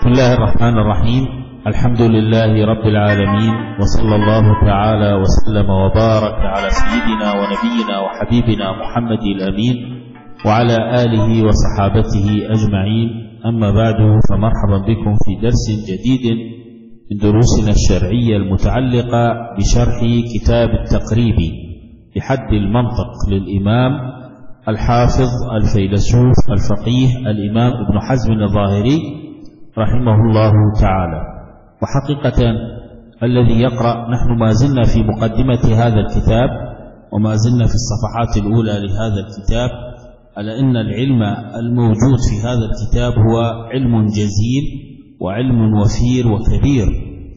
بسم الله الرحمن الرحيم. الحمد لله رب العالمين، وصلى الله تعالى وسلم وبارك على سيدنا ونبينا وحبيبنا محمد الأمين وعلى آله وصحابته أجمعين. أما بعد، فمرحبا بكم في درس جديد من دروسنا الشرعية المتعلقة بشرح كتاب التقريب بحد المنطق للإمام الحافظ الفيلسوف الفقيه الإمام ابن حزم الظاهري رحمه الله تعالى. وحقيقة الذي يقرأ، نحن ما زلنا في مقدمة هذا الكتاب وما زلنا في الصفحات الأولى لهذا الكتاب، على أن العلم الموجود في هذا الكتاب هو علم جزيل وعلم وفير وكبير.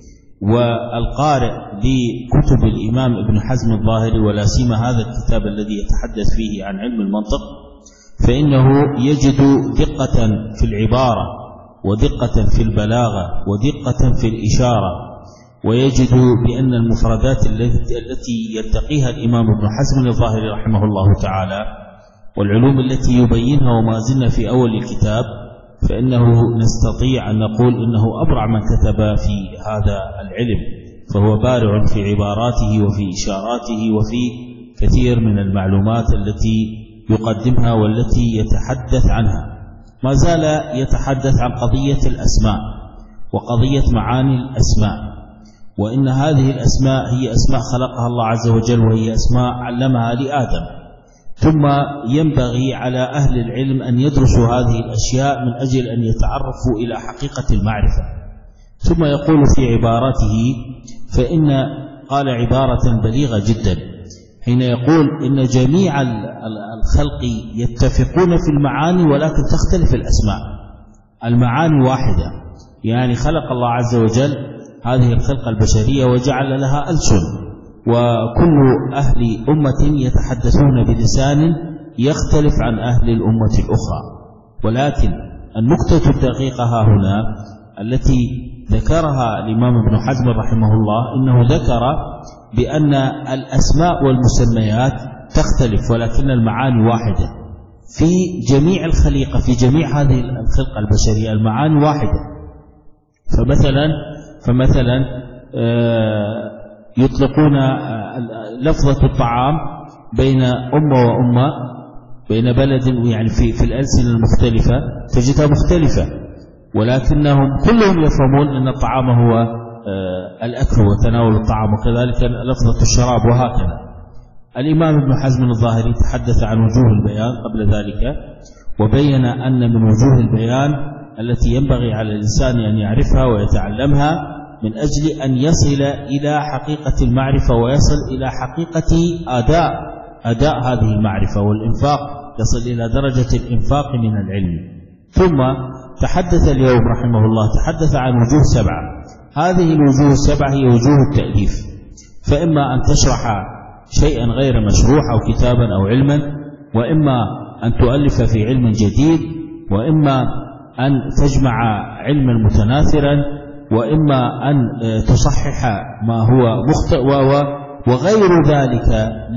والقارئ لكتب الإمام ابن حزم الظاهري ولا سيما هذا الكتاب الذي يتحدث فيه عن علم المنطق، فإنه يجد دقة في العبارة ودقة في البلاغة ودقة في الإشارة، ويجد بأن المفردات التي يتقيها الإمام ابن حزم الظاهري رحمه الله تعالى والعلوم التي يبينها، وما زلنا في أول الكتاب، فإنه نستطيع أن نقول إنه أبرع من كتب في هذا العلم، فهو بارع في عباراته وفي إشاراته وفي كثير من المعلومات التي يقدمها والتي يتحدث عنها. ما زال يتحدث عن قضية الأسماء وقضية معاني الأسماء، وإن هذه الأسماء هي أسماء خلقها الله عز وجل، وهي أسماء علمها لآدم. ثم ينبغي على أهل العلم أن يدرسوا هذه الأشياء من أجل أن يتعرفوا إلى حقيقة المعرفة. ثم يقول في عبارته، فإن قال عبارة بليغة جدا حين يقول إن جميع الخلق يتفقون في المعاني ولكن تختلف الأسماء. المعاني واحدة، يعني خلق الله عز وجل هذه الخلقة البشرية وجعل لها ألسن، وكل أهل أمة يتحدثون بلسان يختلف عن أهل الأمة الأخرى. ولكن النقطة الدقيقة ها هنا التي ذكرها الإمام ابن حزم رحمه الله، إنه ذكر بأن الأسماء والمسميات تختلف ولكن المعاني واحدة في جميع الخليقة، في جميع هذه الخلقة البشرية المعاني واحدة. فمثلا يطلقون لفظة الطعام بين أمة وأمة، بين بلد، يعني في الألسنة المختلفة تجدها مختلفة، ولكنهم كلهم يفهمون أن الطعام هو الأكل وتناول الطعام، وكذلك لفظة الشراب، وهكذا. الإمام ابن حزم الظاهري تحدث عن وجوه البيان قبل ذلك، وبين أن من وجوه البيان التي ينبغي على الإنسان أن يعرفها ويتعلمها من أجل أن يصل إلى حقيقة المعرفة ويصل إلى حقيقة أداء هذه المعرفة والإنفاق، يصل إلى درجة الإنفاق من العلم. ثم تحدث اليوم رحمه الله، تحدث عن وجوه 7. هذه الوجوه 7 هي وجوه التأليف، فإما أن تشرح شيئا غير مشروح أو كتابا أو علما، وإما أن تؤلف في علم جديد، وإما أن تجمع علما متناثرا، وإما أن تصحح ما هو مخطئ، وغير ذلك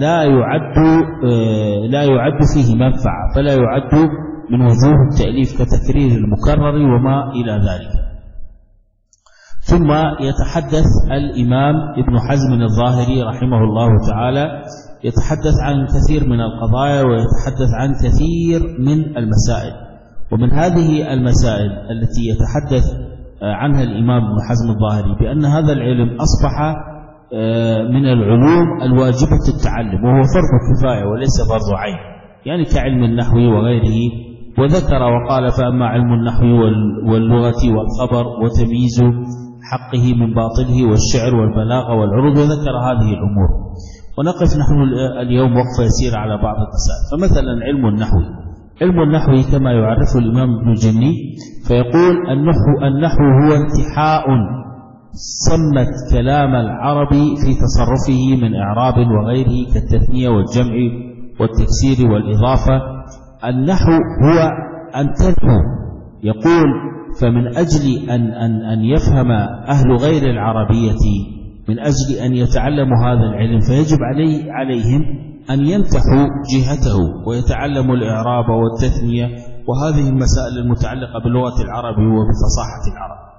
لا يعد فيه منفعة، فلا يعد من وجوه التأليف كتكرير المكرر وما إلى ذلك. ثم يتحدث الإمام ابن حزم الظاهري رحمه الله تعالى، يتحدث عن كثير من القضايا ويتحدث عن كثير من المسائل. ومن هذه المسائل التي يتحدث عنها الإمام ابن حزم الظاهري بأن هذا العلم أصبح من العلوم الواجبة التعلم، وهو فرض كفاية وليس فرض عين، يعني كعلم النحو وغيره. وذكر وقال: فأما علم النحو واللغة والخبر وتمييز حقه من باطله والشعر والبلاغة والعروض، وذكر هذه الأمور. ونقف نحن اليوم وقفة يسيرة على بعض المسائل. فمثلا علم النحو كما يعرفه الإمام ابن الجني، فيقول: النحو هو انتحاء صمت كلام العرب في تصرفه من إعراب وغيره كالتثنية والجمع والتكسير والإضافة. النحو هو أن تنحو، يقول: فمن أجل أن يفهم أهل غير العربية، من أجل أن يتعلموا هذا العلم، فيجب عليهم أن ينتحوا جهته ويتعلموا الإعراب والتثنية وهذه المسائل المتعلقة بلغة العرب وبفصاحة العرب.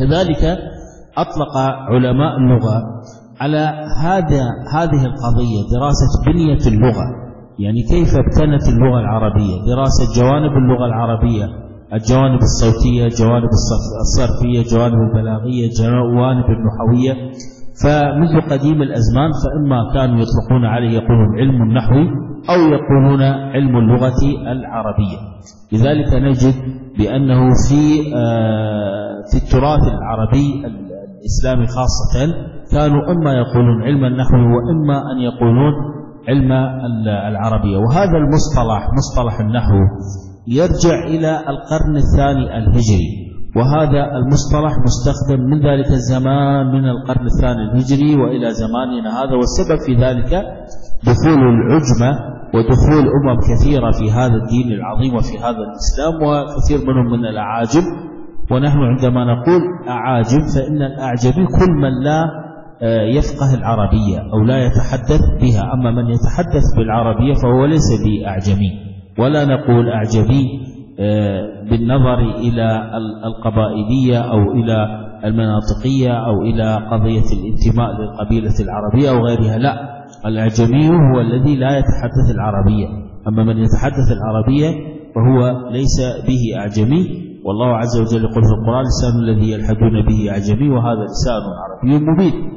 كذلك أطلق علماء اللغة على هذه القضية دراسة بنية اللغة، يعني كيف ابتنت اللغة العربية، دراسة جوانب اللغة العربية، الجوانب الصوتية، جوانب الصرفية، جوانب البلاغية، جوانب النحوية. فمنذ قديم الأزمان فإما كانوا يطلقون عليه يقولون علم النحو أو يقولون علم اللغة العربية. لذلك نجد بأنه في التراث العربي الإسلامي خاصة كانوا إما يقولون علم النحو وإما أن يقولون علم العربية. وهذا المصطلح مصطلح النحو يرجع إلى القرن الثاني الهجري، وهذا المصطلح مستخدم من ذلك الزمان من القرن الثاني الهجري وإلى زماننا هذا. والسبب في ذلك دخول العجمة ودخول كثيرة في هذا الدين العظيم وفي هذا الإسلام، وكثير منهم من الأعاجم. ونحن عندما نقول أعاجم فإن الأعجمي كل من لا يفقه العربية أو لا يتحدث بها، أما من يتحدث بالعربية فهو ليس بأعجمي. ولا نقول أعجمي بالنظر إلى القبائلية أو إلى المناطقية أو إلى قضية الانتماء للقبيلة العربية أو غيرها، لا، الأعجمي هو الذي لا يتحدث العربية، أما من يتحدث العربية فهو ليس به أعجمي. والله عز وجل يقول في القرآن: لسان الذي يلحدون به أعجمي وهذا لسان عربي مبين.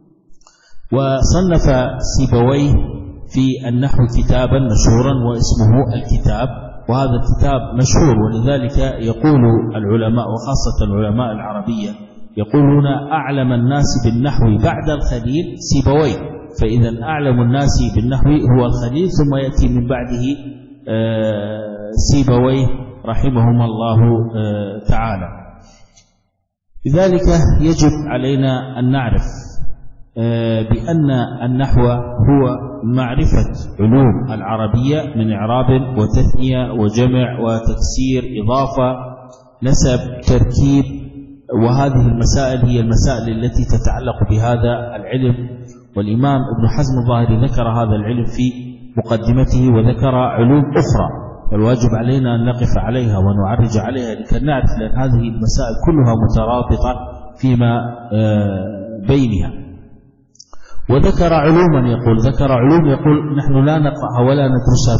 وصنف سيبويه في النحو كتابا مشهورا واسمه الكتاب، وهذا الكتاب مشهور. ولذلك يقول العلماء وخاصة العلماء العربية يقولون أعلم الناس بالنحو بعد الخليل سيبويه، فإذا أعلم الناس بالنحو هو الخليل، ثم يأتي من بعده سيبويه رحمهما الله تعالى. لذلك يجب علينا أن نعرف بأن النحو هو معرفة علوم العربية من إعراب وتثنية وجمع وتكسير إضافة نسب تركيب، وهذه المسائل هي المسائل التي تتعلق بهذا العلم. والإمام ابن حزم الظاهري ذكر هذا العلم في مقدمته وذكر علوم أخرى، فالواجب علينا أن نقف عليها ونعرج عليها لكي نعرف، لأن هذه المسائل كلها مترابطة فيما بينها. وذكر علوما ذكر علوم يقول نحن لا نقرأها ولا ندرسها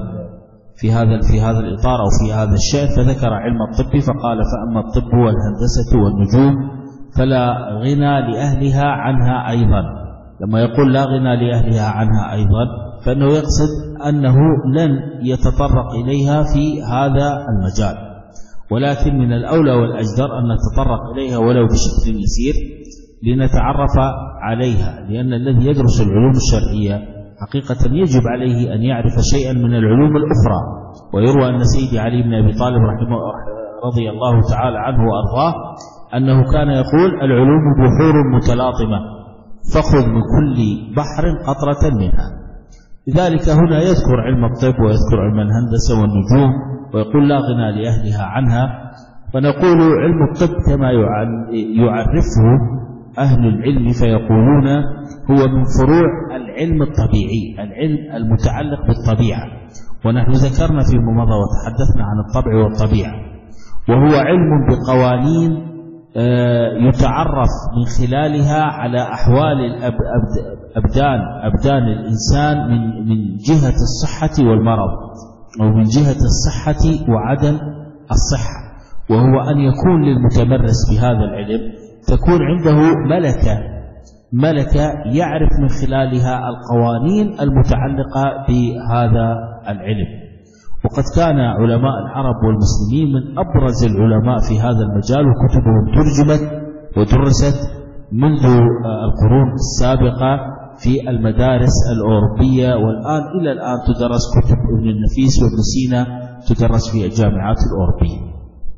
في هذا الإطار أو في هذا الشأن. فذكر علم الطب فقال: فأما الطب والهندسة والنجوم فلا غنى لأهلها عنها أيضا. لما يقول لا غنى لأهلها عنها أيضا فإنه يقصد أنه لن يتطرق إليها في هذا المجال، ولكن من الأولى والأجدر أن نتطرق إليها ولو بشكل يسير لنتعرف عليها، لأن الذي يدرس العلوم الشرعية حقيقة يجب عليه أن يعرف شيئا من العلوم الأخرى. ويروى أن سيدي علي بن أبي طالب رضي الله تعالى عنه وأرضاه أنه كان يقول: العلوم بحور متلاطمة فخذ من كل بحر قطرة منها. لذلك هنا يذكر علم الطب ويذكر علم الهندسة والنجوم ويقول لا غنى لأهلها عنها. فنقول علم الطب كما يعرفه أهل العلم فيقولون هو من فروع العلم الطبيعي، العلم المتعلق بالطبيعة. ونحن ذكرنا فيما مضى وتحدثنا عن الطبع والطبيعة، وهو علم بقوانين يتعرف من خلالها على أحوال أبدان الإنسان من جهة الصحة والمرض، أو من جهة الصحة وعدم الصحة. وهو أن يكون للمتمرس بهذا العلم تكون عنده ملكة يعرف من خلالها القوانين المتعلقة بهذا العلم. وقد كان علماء العرب والمسلمين من أبرز العلماء في هذا المجال، وكتبهم ترجمت ودرست منذ القرون السابقة في المدارس الأوروبية، والآن إلى الآن تدرس كتب ابن النفيس وابن سينا تدرس في الجامعات الأوروبية.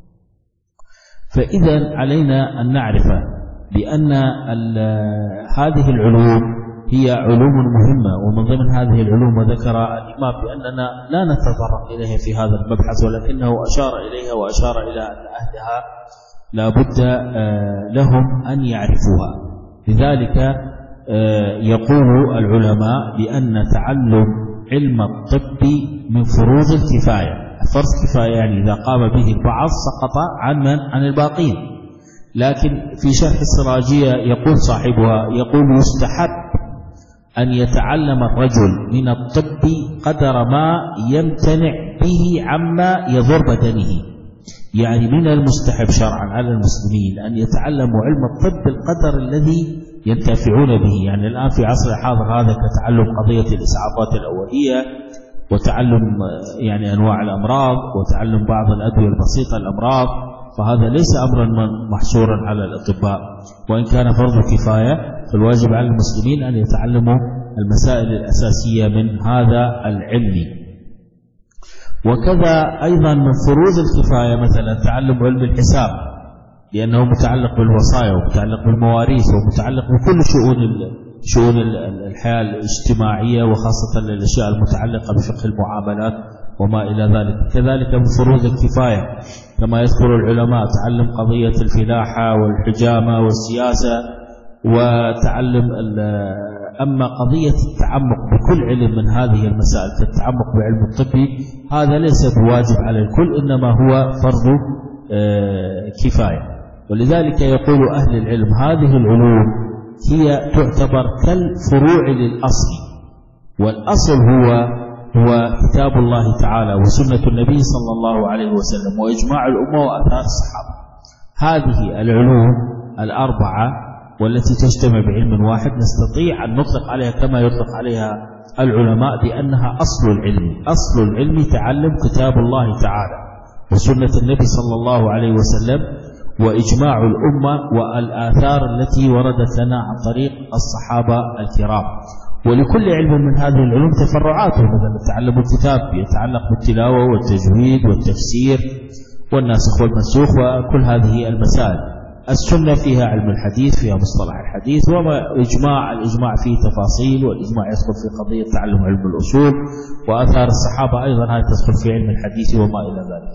فإذا علينا أن نعرف بأن هذه العلوم هي علوم مهمة، ومن ضمن هذه العلوم وذكر الإمام بأننا لا نتطرق إليها في هذا المبحث، ولكنه أشار إليها وأشار إلى أن أهلها لا بد لهم أن يعرفوها. لذلك يقول العلماء بأن تعلم علم الطب من فروض الكفاية. فرض كفاية يعني إذا قام به البعض سقط عن الباقين. لكن في شرح السراجية يقول صاحبها، يقول يستحب أن يتعلم الرجل من الطب قدر ما يمتنع به عما يضر بدنه. يعني من المستحب شرعا على المسلمين أن يتعلموا علم الطب بالقدر الذي ينتفعون به. يعني الآن في عصر الحاضر هذا كتعلم قضية الإسعافات الأولية، وتعلم يعني أنواع الأمراض، وتعلم بعض الأدوية البسيطة الأمراض، فهذا ليس أمرا محصورا على الأطباء، وإن كان فرض كفاية، فالواجب على المسلمين أن يتعلموا المسائل الأساسية من هذا العلم. وكذا أيضا من فروض الكفاية مثلا تعلم علم الحساب، لأنه متعلق بالوصايا ومتعلق بالمواريث ومتعلق بكل شؤون الحياة الاجتماعية، وخاصة الأشياء المتعلقة بفقه المعاملات وما إلى ذلك. كذلك من فروض الكفاية كما يذكر العلماء تعلم قضية الفلاحة والحجامة والسياسة، وتعلم أما قضية التعمق بكل علم من هذه المسائل كالتعمق بعلم الطب، هذا ليس بواجب على الكل، إنما هو فرض كفاية. ولذلك يقول أهل العلم هذه العلوم هي تعتبر كالفروع للأصل، والأصل هو كتاب الله تعالى وسنة النبي صلى الله عليه وسلم وإجماع الأمة وآثار الصحابة. هذه العلوم الأربعة والتي تجتمع بعلم واحد نستطيع أن نطلق عليها كما يطلق عليها العلماء بأنها أصل العلم. أصل العلم تعلم كتاب الله تعالى وسنة النبي صلى الله عليه وسلم وإجماع الأمة والآثار التي وردت لنا عن طريق الصحابة الكرام. ولكل علم من هذه العلوم تفرعاته، مثلا تعلم الكتاب يتعلق بالتلاوة والتجويد والتفسير والناسخ والمنسوخ وكل هذه المسائل. السنة فيها علم الحديث، فيها مصطلح الحديث، وما الإجماع فيه تفاصيل، والإجماع يدخل في قضية تعلم علم الأصول، وآثار الصحابة أيضا هذه تدخل في علم الحديث وما إلى ذلك.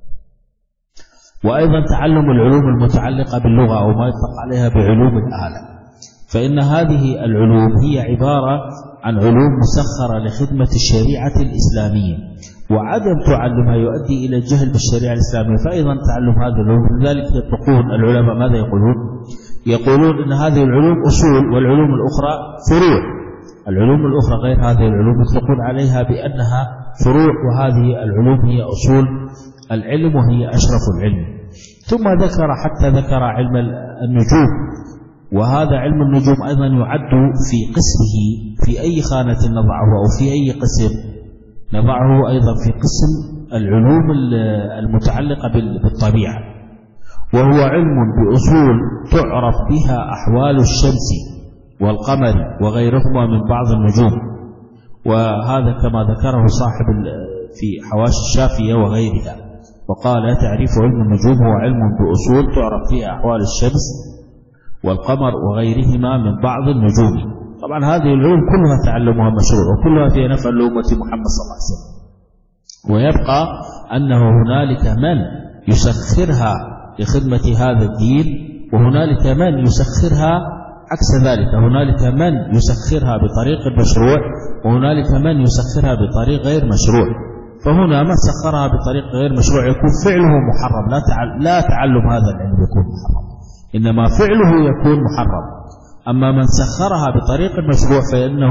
وأيضا تعلم العلوم المتعلقة باللغة أو ما يطلق عليها بعلوم الآلة، فإن هذه العلوم هي عبارة عن علوم مسخرة لخدمة الشريعة الإسلامية، وعدم تعلمها يؤدي إلى الجهل بالشريعة الإسلامية. فأيضا تعلم هذه العلوم، لذلك يطلقون العلماء ماذا يقولون إن هذه العلوم أصول والعلوم الأخرى فروع. العلوم الأخرى غير هذه العلوم يطلقون عليها بأنها فروع، وهذه العلوم هي أصول العلم وهي أشرف العلم. ثم ذكر علم النجوم، وهذا علم النجوم أيضا يعد في قسمه في أي خانة نضعه أو في أي قسم نضعه، أيضا في قسم العلوم المتعلقة بالطبيعة، وهو علم بأصول تعرف بها أحوال الشمس والقمر وغيرهما من بعض النجوم. وهذا كما ذكره صاحب في حواشي الشافية وغيرها، وقال تعريف علم النجوم هو علم بأصول تعرف بها أحوال الشمس والقمر وغيرهما من بعض النجوم. طبعا هذه العلوم كلها تعلمها مشروع وكلها في نفع لأمة محمد صلى الله عليه وسلم، ويبقى أنه هنالك من يسخرها لخدمة هذا الدين، وهنالك من يسخرها عكس ذلك، هنالك من يسخرها بطريق المشروع وهنالك من يسخرها بطريق غير مشروع. فهنا من سخرها بطريق غير مشروع يكون فعله محرم، لا تعلم هذا العلم يكون محرم، إنما فعله يكون محرم. أما من سخرها بطريق المشروع فإنه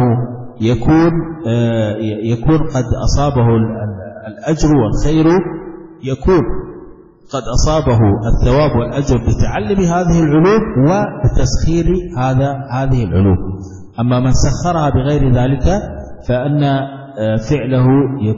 يكون قد أصابه الأجر والخير، يكون قد أصابه الثواب والأجر بتعلم هذه العلوم وبتسخير هذه العلوم. أما من سخرها بغير ذلك فإن فعله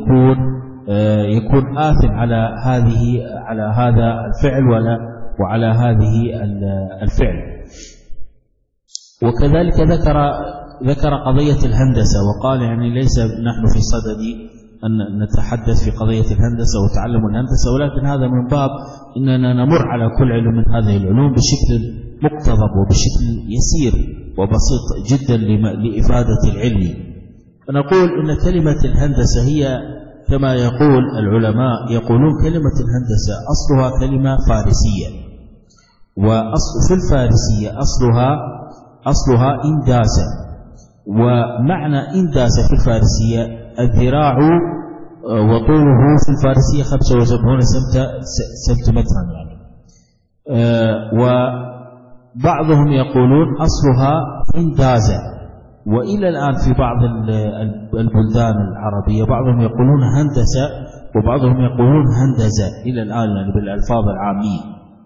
يكون آثم على هذا الفعل وعلى هذه الفعل. وكذلك ذكر قضية الهندسة، وقال يعني ليس نحن في صدد أن نتحدث في قضية الهندسة وتعلم الهندسة، ولكن هذا من باب أننا نمر على كل علم من هذه العلوم بشكل مقتضب وبشكل يسير وبسيط جدا لإفادة العلم. فنقول إن كلمة الهندسة هي كما يقول العلماء، يقولون كلمة الهندسة أصلها كلمة فارسية، وأصل في الفارسية أصلها إنداسة، ومعنى إنداسة في الفارسية الذراع وطوله في الفارسية 75 سنتيمترا يعني. وبعضهم يقولون أصلها هندازة، وإلى الآن في بعض البلدان العربية بعضهم يقولون هندسة وبعضهم يقولون هندزة إلى الآن، يعني بالألفاظ العامية.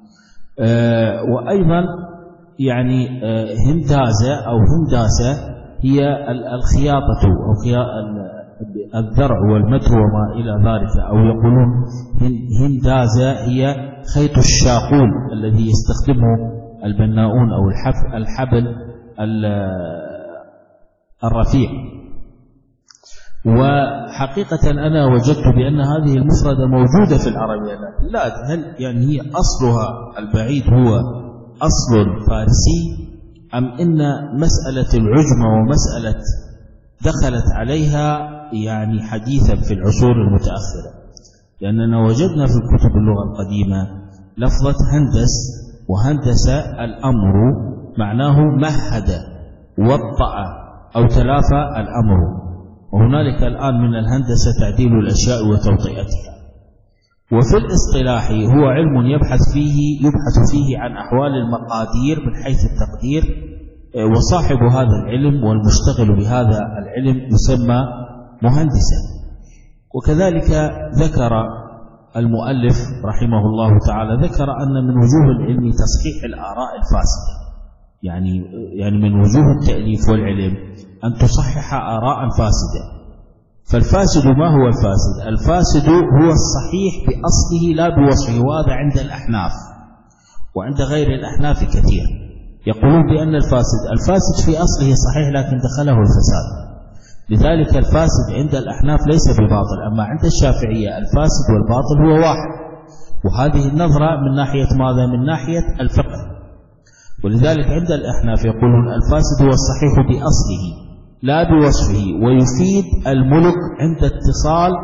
وأيضا يعني هندازة أو هنداسة هي الخياطة أو الذرع والمتر وما إلى ذلك، أو يقولون هندازة هي خيط الشاقول الذي يستخدمه البناؤون أو الحبل الرفيع. وحقيقة أنا وجدت بأن هذه المفردة موجودة في العربية، لكن لا هل يعني هي أصلها البعيد هو أصل فارسي، أم إن مسألة العجمة ومسألة دخلت عليها يعني حديثا في العصور المتأخرة؟ لأننا وجدنا في كتب اللغة القديمة لفظة هندس، وهندس الأمر معناه مهد وطأ أو تلافى الأمر، وهنالك الآن من الهندسة تعديل الأشياء وتوطئتها. وفي الاصطلاح هو علم يبحث فيه عن أحوال المقادير من حيث التقدير، وصاحب هذا العلم والمشتغل بهذا العلم يسمى مهندسا. وكذلك ذكر المؤلف رحمه الله تعالى ذكر أن من وجوه العلم تصحيح الآراء الفاسدة، يعني من وجوه التأليف والعلم أن تصحح آراء فاسدة. فالفاسد ما هو الفاسد؟ الفاسد هو الصحيح بأصله لا بوصفه، وهذا عند الأحناف وعند غير الأحناف كثير، يقولون بأن الفاسد في أصله صحيح لكن دخله الفساد. لذلك الفاسد عند الأحناف ليس بباطل، أما عند الشافعية الفاسد والباطل هو واحد. وهذه النظرة من ناحية ماذا؟ من ناحية الفقه. ولذلك عند الأحناف يقولون الفاسد هو الصحيح بأصله لا بوصفه، ويفيد الملك عند اتصال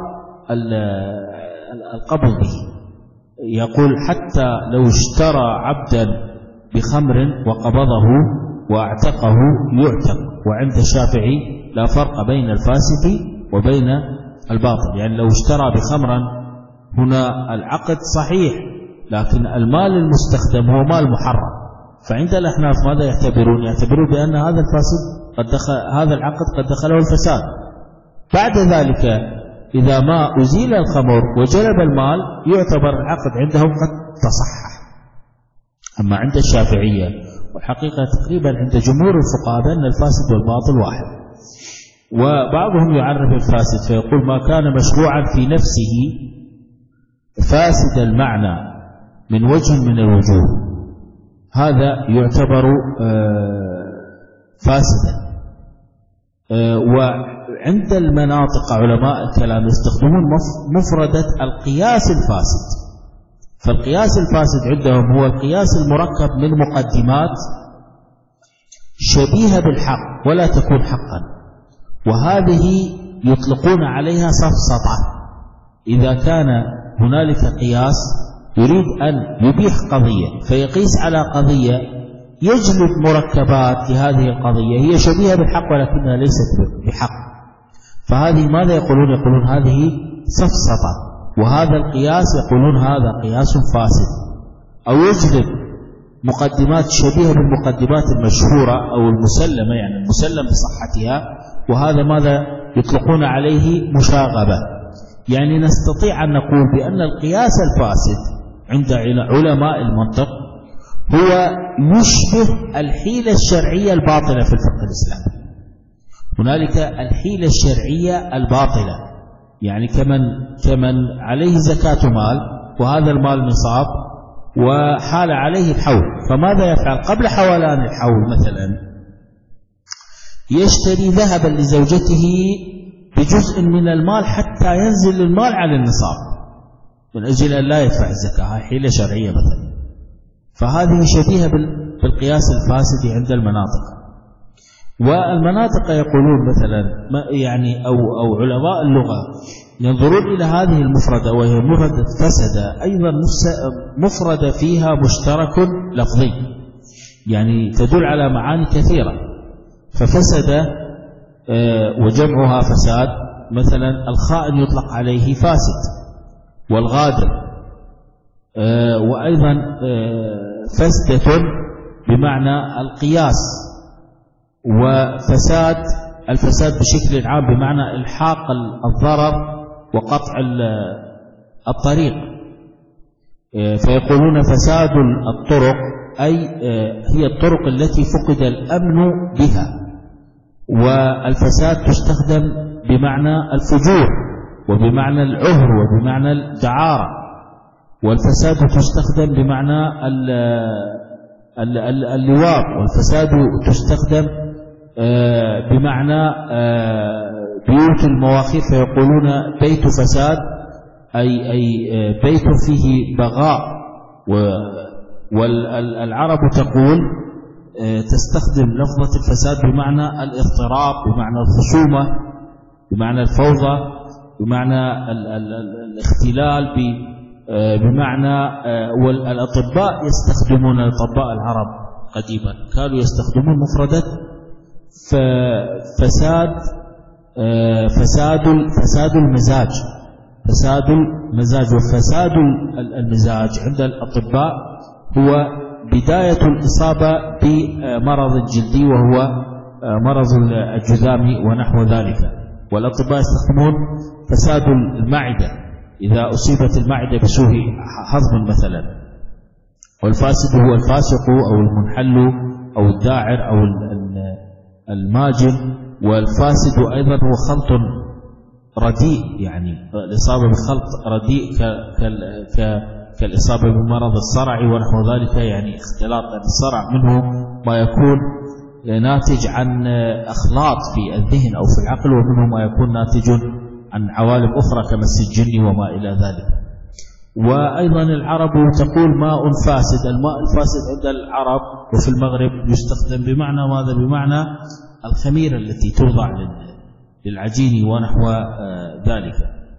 القبض به. يقول حتى لو اشترى عبدا بخمر وقبضه واعتقه يعتق. وعند الشافعي لا فرق بين الفاسد وبين الباطل، يعني لو اشترى بخمرا هنا العقد صحيح لكن المال المستخدم هو مال محرم. فعند الأحناف ماذا يعتبرون؟ يعتبرون بأن هذا الفاسد هذا العقد قد دخله الفساد. بعد ذلك إذا ما أزيل الخمر وجلب المال يعتبر العقد عندهم قد تصحح. أما عند الشافعية والحقيقة تقريبا عند جمهور الفقهاء بأن الفاسد والباطل واحد. وبعضهم يعرف الفاسد فيقول ما كان مشروعا في نفسه فاسد المعنى من وجه من الوجوه، هذا يعتبر فاسدا. وعند المناطق علماء الكلام يستخدمون مفردة القياس الفاسد. فالقياس الفاسد عندهم هو القياس المركب من مقدمات شبيهة بالحق ولا تكون حقا، وهذه يطلقون عليها سفسطة. إذا كان هنالك قياس يريد أن يبيح قضية فيقيس على قضية يجلب مركبات لهذه القضية هي شبيهة بالحق ولكنها ليست بحق، فهذه ماذا يقولون؟ يقولون هذه سفسطة. وهذا القياس يقولون هذا قياس فاسد، أو يجلب مقدمات شبيهة بالمقدمات المشهورة أو المسلمة، يعني المسلم بصحتها، وهذا ماذا يطلقون عليه؟ مشاغبة. يعني نستطيع أن نقول بأن القياس الفاسد عند علماء المنطق هو يشبه الحيلة الشرعية الباطلة في الفقه الإسلامي. هنالك الحيلة الشرعية الباطلة، يعني كمن عليه زكاة مال وهذا المال نصاب وحال عليه الحول، فماذا يفعل؟ قبل حولان الحول مثلا يشتري ذهبا لزوجته بجزء من المال حتى ينزل المال على النصاب من أجل أن لا يدفع الزكاة. هذه حيلة شرعية مثلا. فهذه شبيهة بالقياس الفاسد عند المناطق. والمناطق يقولون مثلا يعني أو علماء اللغة ينظرون إلى هذه المفردة وهي مفردة فسد، أيضا مفردة فيها مشترك لفظي، يعني تدل على معاني كثيرة. ففسد وجمعها فساد، مثلا الخائن يطلق عليه فاسد، والغادر وأيضا فسدة بمعنى القياس، وفساد الفساد بشكل عام بمعنى إلحاق الضرر وقطع الطريق. فيقولون فساد الطرق أي هي الطرق التي فقد الأمن بها. والفساد تستخدم بمعنى الفجور وبمعنى العهر وبمعنى الدعارة، والفساد تستخدم بمعنى اللواط، والفساد تستخدم بمعنى بيوت المواخير، فيقولون بيت فساد أي بيت فيه بغاء. والعرب تقول تستخدم لفظة الفساد بمعنى الاضطراب، بمعنى الخصومة، بمعنى الفوضى، بمعنى الاختلال، بمعنى والأطباء يستخدمون، الأطباء العرب قديما كانوا يستخدمون مفردة فساد المزاج، فساد المزاج. وفساد المزاج عند الأطباء هو بداية الإصابة بمرض جلدي وهو مرض الجذام ونحو ذلك. والأطباء يستخدمون فساد المعدة إذا أصيبت المعدة بسوء هضم مثلا. والفاسد هو الفاسق أو المنحل أو الداعر أو الماجن. والفاسد أيضا هو خلط رديء، يعني الإصابة بخلط رديء كالإصابة بمرض الصرع ونحو ذلك، يعني اختلاط الصرع منه ما يكون ناتج عن أخلاط في الذهن أو في العقل، ومنه ما يكون ناتج عن عوالم أخرى كمس الجن وما إلى ذلك. وأيضا العرب تقول ماء فاسد. الماء الفاسد عند العرب وفي المغرب يستخدم بمعنى ماذا؟ بمعنى الخميرة التي توضع للعجين ونحو ذلك.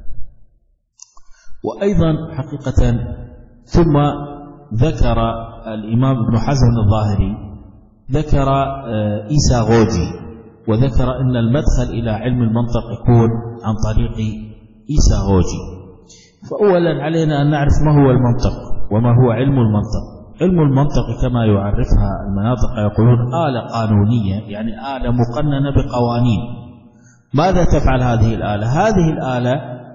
وأيضا حقيقة ثم ذكر الإمام ابن حزم الظاهري ذكر إيساغوجي، وذكر أن المدخل إلى علم المنطق يكون عن طريق إيساغوجي. فأولا علينا أن نعرف ما هو المنطق وما هو علم المنطق. علم المنطق كما يعرفها المناطق يقولون آلة قانونية، يعني آلة مقننة بقوانين. ماذا تفعل هذه الآلة؟ هذه الآلة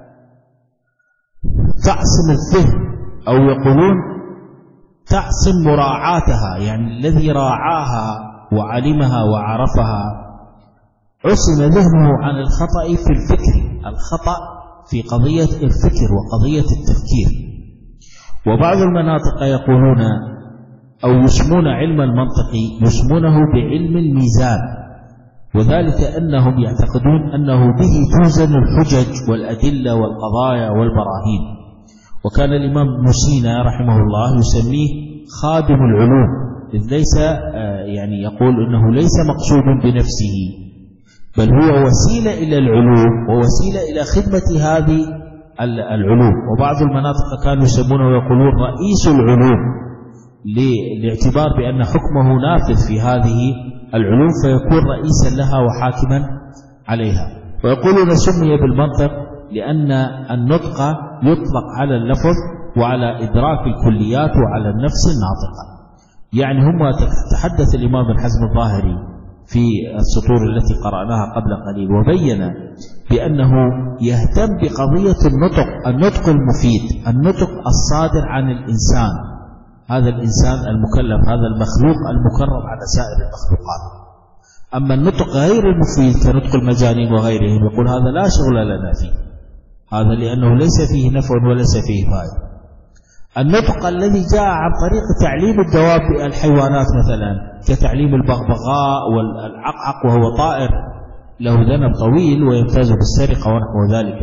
تعصم الذهن، أو يقولون تعصم مراعاتها، يعني الذي راعاها وعلمها وعرفها عصم ذهنه عن الخطأ في الفكر، الخطأ في قضية الفكر وقضية التفكير. وبعض المناطق يقولون أو يسمون علم المنطق يسمونه بعلم الميزان، وذلك أنهم يعتقدون أنه به توزن الحجج والأدلة والقضايا والبراهين. وكان الإمام ابن سينا رحمه الله يسميه خادم العلوم، إذ ليس يعني يقول أنه ليس مقصود بنفسه، بل هو وسيلة إلى العلوم ووسيلة إلى خدمة هذه العلوم. وبعض المناطق كانوا يسمونه ويقولون رئيس العلوم، لاعتبار بأن حكمه نافذ في هذه العلوم، فيكون رئيسا لها وحاكما عليها. ويقولون سمي بالمنطق لأن النطق يطلق على اللفظ وعلى إدراك الكليات وعلى النفس الناطقة. يعني هم تحدث الإمام ابن حزم الظاهري في السطور التي قرأناها قبل قليل، وبين بأنه يهتم بقضية النطق المفيد، النطق الصادر عن الإنسان، هذا الإنسان المكلف، هذا المخلوق المكرم على سائر المخلوقات. أما النطق غير المفيد كنطق المجانين وغيرهم يقول هذا لا شغل لنا فيه، هذا لأنه ليس فيه نفع وليس فيه فائدة. النطق الذي جاء عن طريق تعليم الدواب الحيوانات مثلا كتعليم البغبغاء والعقعق، وهو طائر له ذنب طويل ويمتاز بالسرقة ونحو ذلك،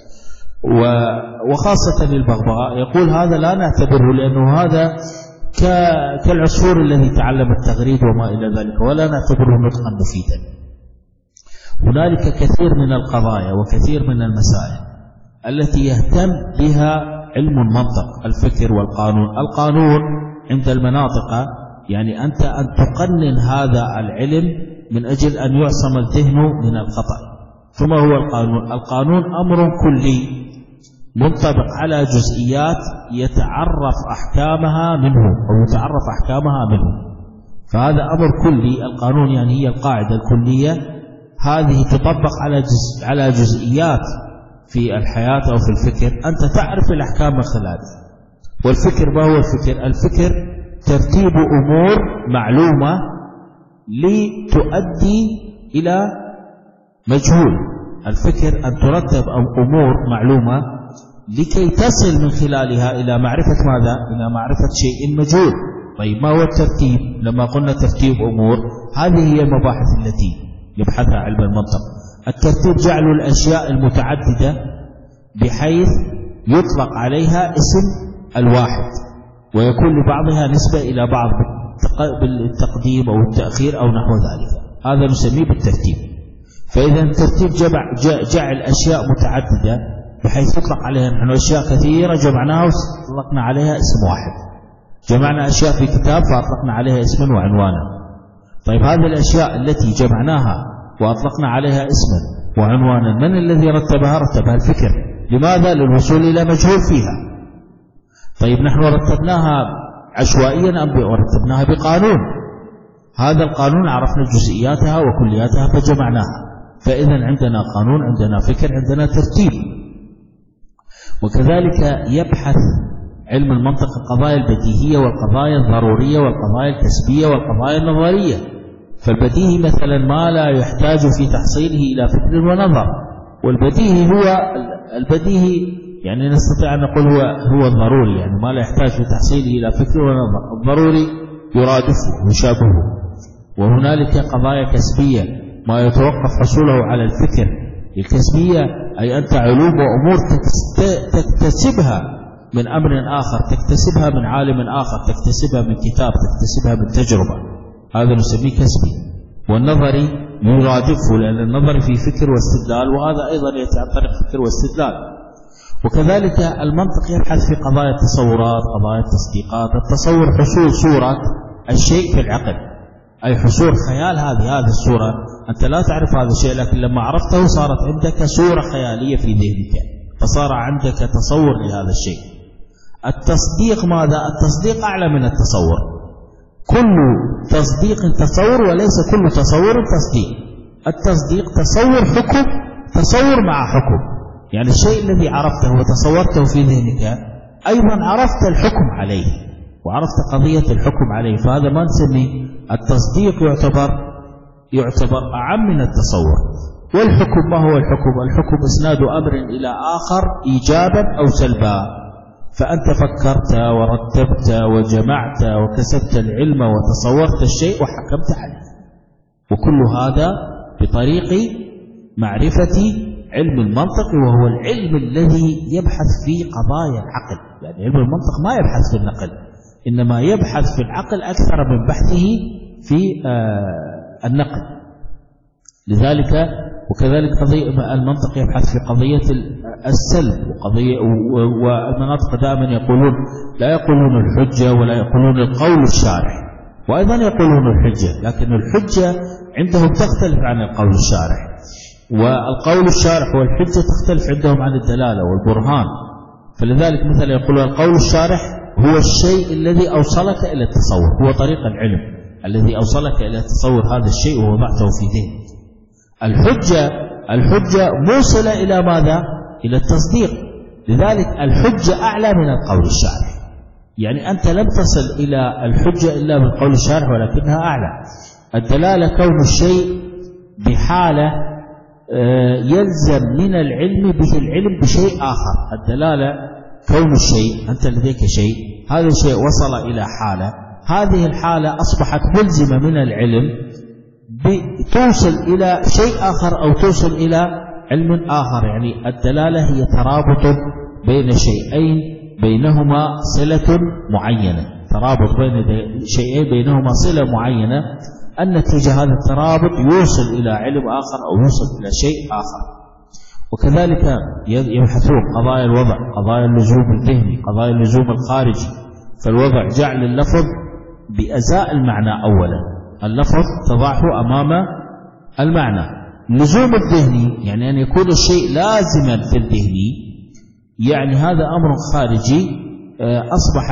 وخاصة البغبغاء، يقول هذا لا نعتبره لأنه هذا كالعصفور الذي تعلم التغريد وما إلى ذلك، ولا نعتبره نطقا مفيدا. هنالك كثير من القضايا وكثير من المسائل التي يهتم بها علم المنطق، الفكر والقانون. القانون عند المناطق يعني أنت أن تقنن هذا العلم من أجل أن يعصم الذهن من الخطأ. ثم هو القانون. القانون أمر كلي منطبق على جزئيات يتعرف أحكامها منه أو يتعرف أحكامها منه. فهذا أمر كلي. القانون يعني هي القاعدة الكلية، هذه تطبق على جزئيات في الحياة أو في الفكر. أنت تعرف الأحكام من خلاله. والفكر ما هو الفكر؟ الفكر ترتيب أمور معلومة لتؤدي إلى مجهول. الفكر أن ترتب أمور معلومة لكي تصل من خلالها إلى معرفة ماذا؟ إلى معرفة شيء مجهول. طيب ما هو الترتيب؟ لما قلنا ترتيب أمور، هذه هي المباحث التي يبحثها علم المنطق. الترتيب جعل الأشياء المتعددة بحيث يطلق عليها اسم الواحد، ويكون لبعضها نسبة إلى بعض بالتقديم أو التأخير أو نحو ذلك. هذا نسميه بالترتيب. فإذا الترتيب جعل أشياء متعددة بحيث يطلق عليها، نحن أشياء كثيرة جمعناها وأطلقنا عليها اسم واحد. جمعنا أشياء في كتاب فأطلقنا عليها اسما وعنوانا. طيب هذه الأشياء التي جمعناها وأطلقنا عليها اسما وعنوانا، من الذي رتبها؟ رتبها الفكر. لماذا؟ للوصول إلى مجهول فيها. طيب نحن رتبناها عشوائيا أم رتبناها بقانون؟ هذا القانون عرفنا جزئياتها وكلياتها فجمعناها. فإذا عندنا قانون، عندنا فكر، عندنا ترتيب. وكذلك يبحث علم المنطق القضايا البديهية والقضايا الضرورية والقضايا الكسبية والقضايا النظرية. فالبديهي مثلا ما لا يحتاج في تحصيله إلى فكر ونظر. والبديهي هو البديهي يعني نستطيع أن نقول هو الضروري، يعني ما لا يحتاج في تحصيله إلى فكر ونظر. الضروري يرادفه ويشابهه. وهنالك قضايا كسبية ما يتوقف حصوله على الفكر. الكسبية أي أنت علوم وأمور تكتسبها من أمر آخر، تكتسبها من عالم آخر، تكتسبها من كتاب، تكتسبها من تجربة. هذا نسميه كسبي. والنظري يرادفه، لأن النظر في فكر واستدلال، وهذا أيضا يتعطرق فكر واستدلال. وكذلك المنطق يبحث في قضايا التصورات، قضايا التصديقات. التصور حصول صورة الشيء في العقل، أي حصول خيال هذه الصورة. أنت لا تعرف هذا الشيء، لكن لما عرفته صارت عندك صورة خيالية في ذهنك، فصار عندك تصور لهذا الشيء. التصديق ماذا؟ التصديق أعلى من التصور. كل تصديق تصور، وليس كل تصور تصديق. التصديق تصور حكم، تصور مع حكم. يعني الشيء الذي عرفته وتصورته في ذهنك أيضا عرفت الحكم عليه وعرفت قضية الحكم عليه. فهذا ما نسميه التصديق، يعتبر أعم من التصور. والحكم ما هو الحكم؟ الحكم إسناد أمر إلى آخر إيجابا أو سلبا. فأنت فكرت ورتبت وجمعت وكسبت العلم وتصورت الشيء وحكمت عليه. وكل هذا بطريق معرفة علم المنطق، وهو العلم الذي يبحث في قضايا العقل. يعني علم المنطق ما يبحث في النقل، إنما يبحث في العقل أكثر من بحثه في النقل. لذلك وكذلك المنطق يبحث في قضية السلب والمناطق دائما يقولون، لا يقولون الحجة ولا يقولون القول الشارح، وأيضا يقولون الحجة، لكن الحجة عندهم تختلف عن القول الشارح. والقول الشارح والحجة تختلف عندهم عن الدلالة والبرهان. فلذلك مثلا يقول القول الشارح هو الشيء الذي أوصلك إلى التصور، هو طريق العلم الذي أوصلك إلى تصور هذا الشيء ووضعته في ذهنك. الحجة موصلة إلى ماذا؟ إلى التصديق. لذلك الحجة أعلى من القول الشارح. يعني أنت لم تصل إلى الحجة إلا بالقول الشارح، ولكنها أعلى. الدلالة كون الشيء بحالة يلزم من العلم به العلم بشيء آخر. الدلالة كون الشيء، أنت لديك شيء، هذا الشيء وصل إلى حالة، هذه الحالة أصبحت ملزمة من العلم توصل إلى شيء آخر أو توصل إلى علم آخر. يعني الدلالة هي ترابط بين شيئين بينهما صلة معينة، ترابط بين شيئين بينهما صلة معينة. النتيجة هذا الترابط يوصل إلى علم آخر أو يوصل إلى شيء آخر. وكذلك يبحثون قضايا الوضع، قضايا اللزوم الذهني، قضايا اللزوم الخارجي. فالوضع جعل اللفظ بأزاء المعنى أولا، اللفظ تضعه أمام المعنى. اللزوم الذهني يعني أن يكون الشيء لازما في الذهني، يعني هذا أمر خارجي أصبح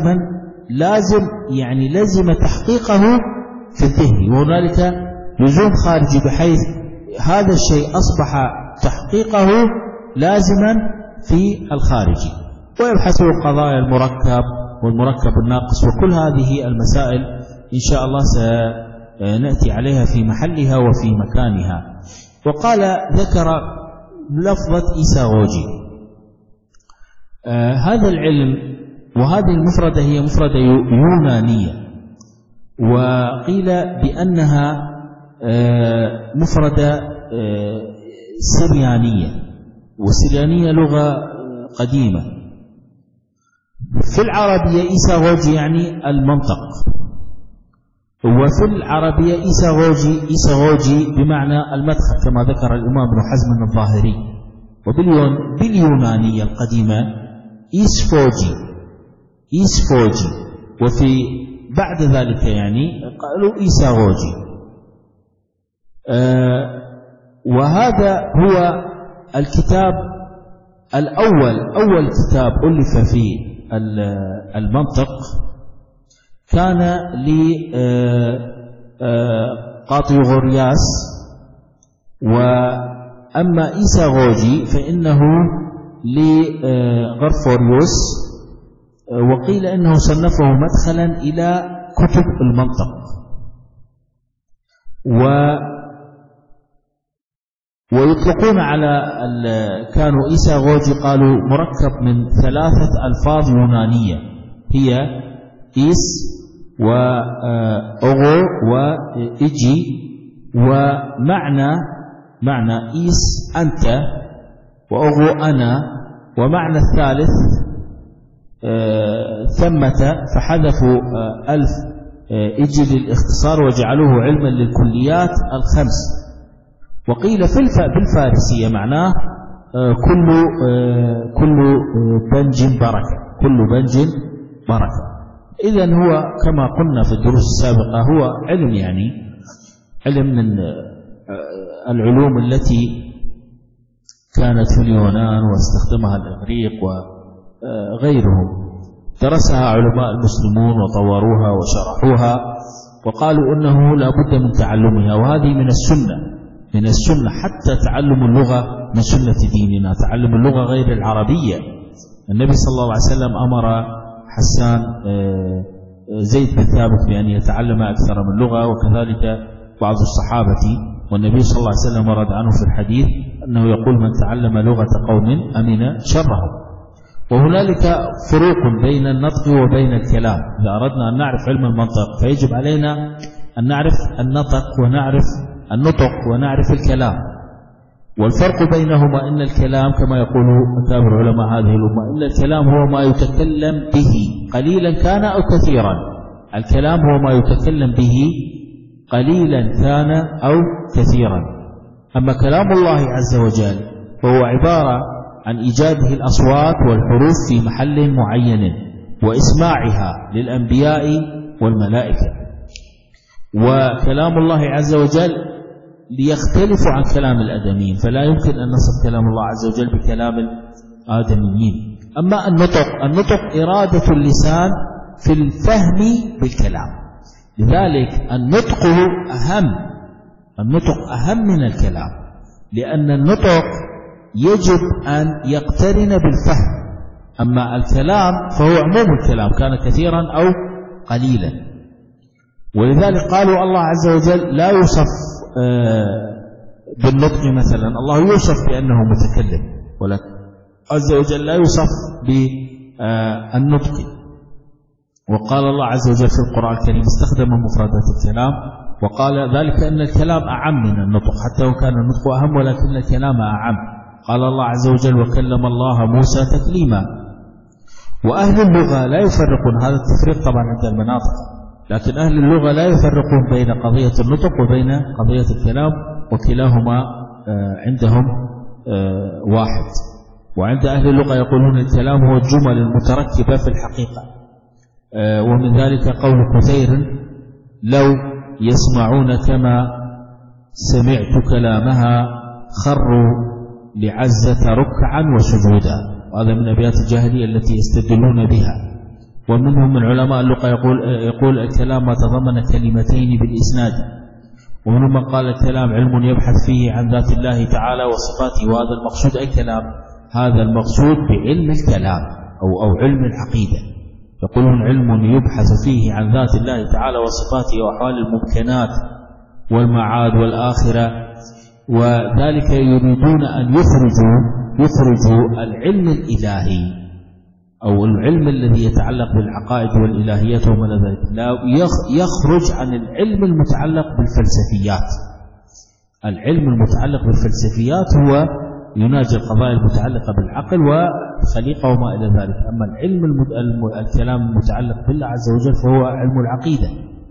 لازم تحقيقه في الذهن، وهنالك لزوم خارجي بحيث هذا الشيء أصبح تحقيقه لازما في الخارجي. ويبحثوا قضايا المركب والمركب الناقص، وكل هذه المسائل إن شاء الله سنأتي عليها في محلها وفي مكانها. وقال ذكر لفظة إيساغوجي. هذا العلم وهذه المفردة هي مفردة يونانية، وقيل بأنها مفردة سريانية، والسريانية لغة قديمة. في العربية إيساغوجي يعني المنطق، وفي العربية إيساغوجي بمعنى المدخل كما ذكر الإمام ابن حزم الظاهري. وباليونانية القديمة إيسفوجي، وفي بعد ذلك يعني قالوا إيساغوجي. وهذا هو الكتاب الأول، أول كتاب ألف في المنطق كان لقاطيغورياس، وأما إيساغوجي فإنه لغرفوريوس، وقيل إنه صنفه مدخلا إلى كتب المنطق. ويطلقون على كانوا إيساغوجي قالوا مركب من 3 ألفاظ يونانية، هي إيس وأغو وإجي، ومعنى إيس أنت، وأغو أنا، ومعنى الثالث ثمة، فحذفوا ألف إجي للاختصار وجعلوه علما للكليات الخمس. وقيل بالفارسية معناه كل بنج بركة، كل بنج بركة. إذن هو كما قلنا في الدروس السابقة هو علم، يعني علم من العلوم التي كانت في اليونان واستخدمها الإغريق وغيرهم، درسها علماء المسلمون وطوروها وشرحوها وقالوا إنه لا بد من تعلمها، وهذه من السنة حتى تعلم اللغة من سنة ديننا، تعلم اللغة غير العربية. النبي صلى الله عليه وسلم أمر حسان زيد بن ثابت بأن يتعلم أكثر من لغة، وكذلك بعض الصحابة، والنبي صلى الله عليه وسلم ورد عنه في الحديث أنه يقول من تعلم لغة قوم أمن شرهم. وهنالك فروق بين النطق وبين الكلام. إذا أردنا أن نعرف علم المنطق فيجب علينا أن نعرف النطق ونعرف الكلام. والفرق بينهما أن الكلام كما يقول أكابر علماء هذه الأمة أن الكلام هو ما يتكلم به قليلا كان أو كثيرا، الكلام هو ما يتكلم به قليلا كان أو كثيرا. أما كلام الله عز وجل فهو عبارة عن إيجاده الأصوات والحروف في محل معين وإسماعها للأنبياء والملائكة. وكلام الله عز وجل ليختلف عن كلام الآدميين، فلا يمكن أن نصف كلام الله عز وجل بكلام الآدميين. أما النطق إرادة اللسان في الفهم بالكلام، لذلك النطق أهم من الكلام، لأن النطق يجب أن يقترن بالفهم. أما الكلام فهو عموم الكلام كان كثيرا أو قليلا. ولذلك قالوا الله عز وجل لا يوصف بالنطق، مثلا الله يوصف بأنه متكلم، ولكن عز وجل لا يوصف بالنطق. وقال الله عز وجل في القرآن الكريم استخدم مفردات الكلام وقال ذلك أن الكلام أعم من النطق، حتى وكان النطق أهم ولكن الكلام أعم. قال الله عز وجل وكلم الله موسى تكليما. وأهل اللغة لا يفرقون، هذا التفريق طبعا عند المناطق، لكن أهل اللغة لا يفرقون بين قضية النطق وبين قضية الكلام، وكلاهما عندهم واحد. وعند أهل اللغة يقولون الكلام هو الجمل المتركبة في الحقيقة. ومن ذلك قول كثير لو يسمعون كما سمعت كلامها خروا لعزة ركعا وسجودا. وهذا من أبيات الجاهلية التي يستدلون بها. ومنهم من علماء اللغة يقول الكلام ما تضمن كلمتين بالإسناد. ومنهم من قال الكلام علم يبحث فيه عن ذات الله تعالى وصفاته، وهذا المقصود أي كلام؟ هذا المقصود بعلم الكلام أو علم العقيدة. يقولون علم يبحث فيه عن ذات الله تعالى وصفاته وأحوال الممكنات والمعاد والآخرة، وذلك يريدون أن يخرجوا العلم الإلهي أو العلم الذي يتعلق بالعقائد والإلهيات وما إلى ذلك، لا يخرج عن العلم المتعلق بالفلسفيات. العلم المتعلق بالفلسفيات هو يناجي القضايا المتعلقة بالعقل والخليقة وما إلى ذلك. أما العلم الكلام المتعلق بالله عز وجل فهو علم العقيدة.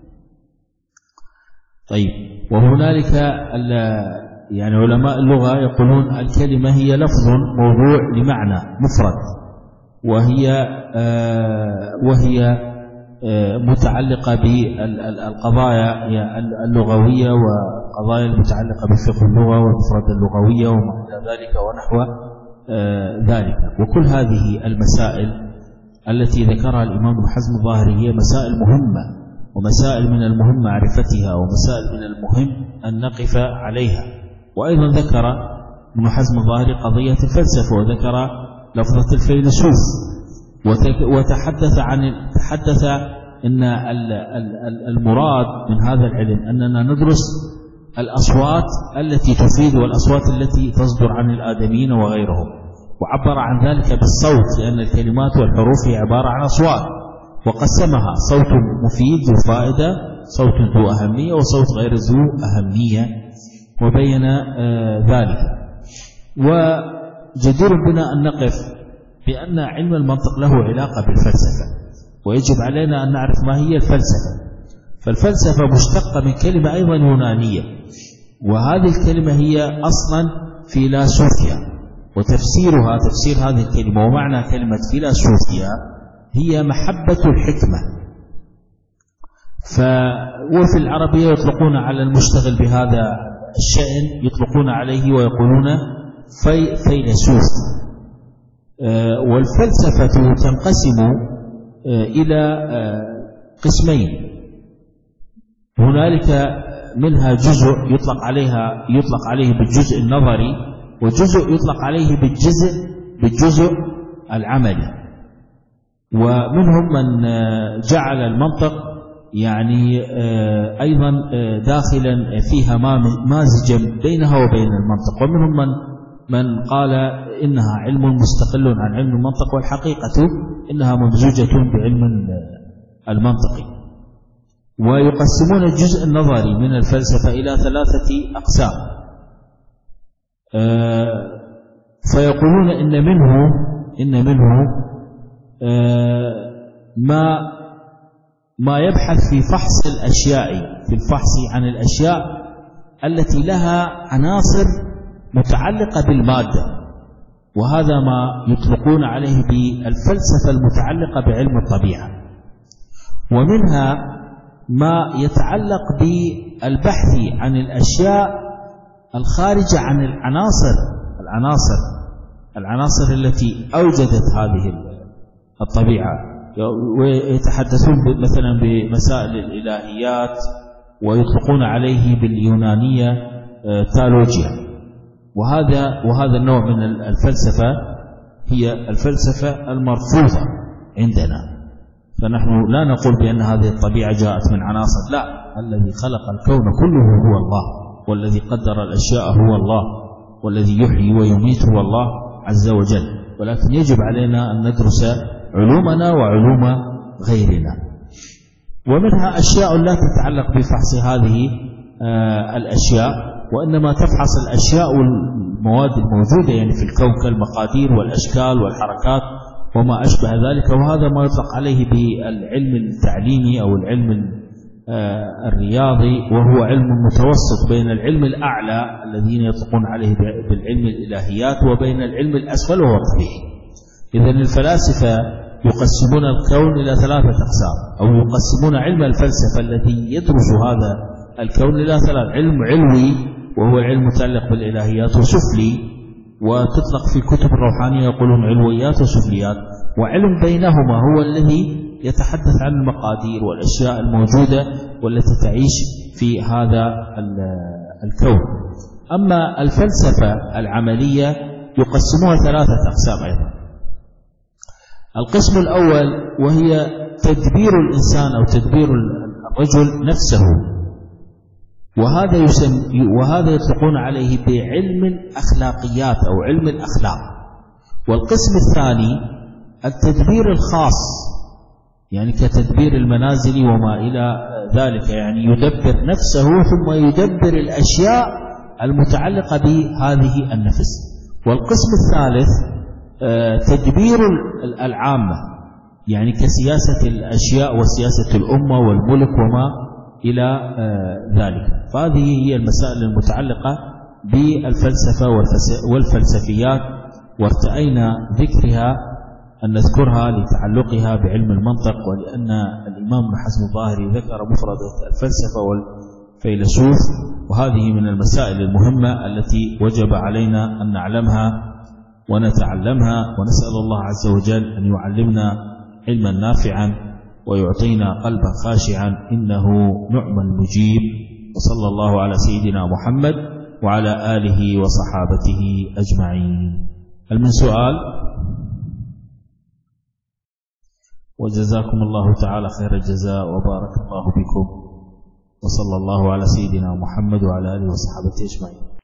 طيب، وهنالك يعني علماء اللغة يقولون الكلمة هي لفظ موضوع لمعنى مفرد، وهي متعلقة بالقضايا اللغوية وقضايا المتعلقة بفقه اللغة والمفردة اللغوية وما إلى ذلك ونحو ذلك. وكل هذه المسائل التي ذكرها الإمام ابن حزم الظاهري هي مسائل مهمة، ومسائل من المهم معرفتها، ومسائل من المهم أن نقف عليها. وأيضا ذكر ابن حزم الظاهري قضية الفلسفة، وذكر لفظة الفيلسوف، وتحدث أن المراد من هذا العلم أننا ندرس الأصوات التي تفيد والأصوات التي تصدر عن الآدميين وغيرهم، وعبر عن ذلك بالصوت، لأن الكلمات والحروف هي عبارة عن أصوات، وقسمها صوت مفيد ذو فائدة، صوت ذو أهمية، وصوت غير ذو أهمية، وبين ذلك. وجدير بنا أن نقف بأن علم المنطق له علاقة بالفلسفة، ويجب علينا أن نعرف ما هي الفلسفة. فالفلسفة مشتقة من كلمة أيضا يونانية، وهذه الكلمة هي أصلا فيلاسوفيا، وتفسيرها تفسير هذه الكلمة ومعنى كلمة فيلاسوفيا هي محبة الحكمة. وفي العربية يطلقون على المشتغل بهذا الشأن يطلقون عليه ويقولون فيلسوف. والفلسفة تنقسم إلى قسمين، هنالك منها جزء يطلق عليه بالجزء النظري، وجزء يطلق عليه بالجزء العملي. ومنهم من جعل المنطق يعني أيضا داخلا فيها مازجا بينها وبين المنطق، ومنهم من قال إنها علم مستقل عن علم المنطق، والحقيقة إنها ممزوجة بعلم المنطق. ويقسمون الجزء النظري من الفلسفة إلى 3 أقسام، فيقولون إن منه ما يبحث في فحص الأشياء، في الفحص عن الأشياء التي لها عناصر متعلقة بالمادة، وهذا ما يطلقون عليه بالفلسفة المتعلقة بعلم الطبيعة. ومنها ما يتعلق بالبحث عن الأشياء الخارجة عن العناصر التي أوجدت هذه الطبيعة، ويتحدثون مثلا بمسائل الإلهيات، ويطلقون عليه باليونانية تالوجيا. وهذا النوع من الفلسفة هي الفلسفة المرفوضة عندنا. فنحن لا نقول بأن هذه الطبيعة جاءت من عناصر، لا، الذي خلق الكون كله هو الله، والذي قدر الأشياء هو الله، والذي يحيي ويميت هو الله عز وجل. ولكن يجب علينا أن ندرس علومنا وعلوم غيرنا. ومنها أشياء لا تتعلق بفحص هذه الأشياء، وإنما تفحص الأشياء والمواد الموجودة يعني في الكون كالمقادير والأشكال والحركات وما أشبه ذلك. وهذا ما يطلق عليه بالعلم التعليمي أو العلم الرياضي، وهو علم متوسط بين العلم الأعلى الذين يطلقون عليه بالعلم الإلهيات وبين العلم الأسفل وهو الطبيعي. إذن الفلاسفة يقسمون الكون إلى 3 أقسام، أو يقسمون علم الفلسفة الذي يدرس هذا الكون إلى 3: علم علوي وهو العلم المتعلق بالإلهيات، وسفلي وتطلق في الكتب الروحانية يقولون علويات وسفليات، وعلم بينهما هو الذي يتحدث عن المقادير والأشياء الموجودة والتي تعيش في هذا الكون. أما الفلسفة العملية يقسموها 3 أقسام أيضا. القسم الأول وهي تدبير الإنسان أو تدبير الرجل نفسه، وهذا يطلقون عليه بعلم الأخلاقيات أو علم الأخلاق. والقسم الثاني التدبير الخاص، يعني كتدبير المنازل وما إلى ذلك، يعني يدبر نفسه ثم يدبر الأشياء المتعلقة بهذه النفس. والقسم الثالث تدبير العامة، يعني كسياسة الأشياء وسياسة الأمة والملك وما إلى ذلك. فهذه هي المسائل المتعلقة بالفلسفة والفلسفيات، وارتأينا ذكرها أن نذكرها لتعلقها بعلم المنطق، ولأن الإمام ابن حزم الظاهري ذكر مفردة الفلسفة والفيلسوف، وهذه من المسائل المهمة التي وجب علينا أن نعلمها ونتعلمها، ونسأل الله عز وجل أن يعلمنا علما نافعا ويعطينا قلبا خاشعا، إنه نعم المجيب. وصلى الله على سيدنا محمد وعلى آله وصحابته أجمعين. هل من سؤال؟ وجزاكم الله تعالى خير الجزاء وبارك الله بكم، وصلى الله على سيدنا محمد وعلى آله وصحابته أجمعين.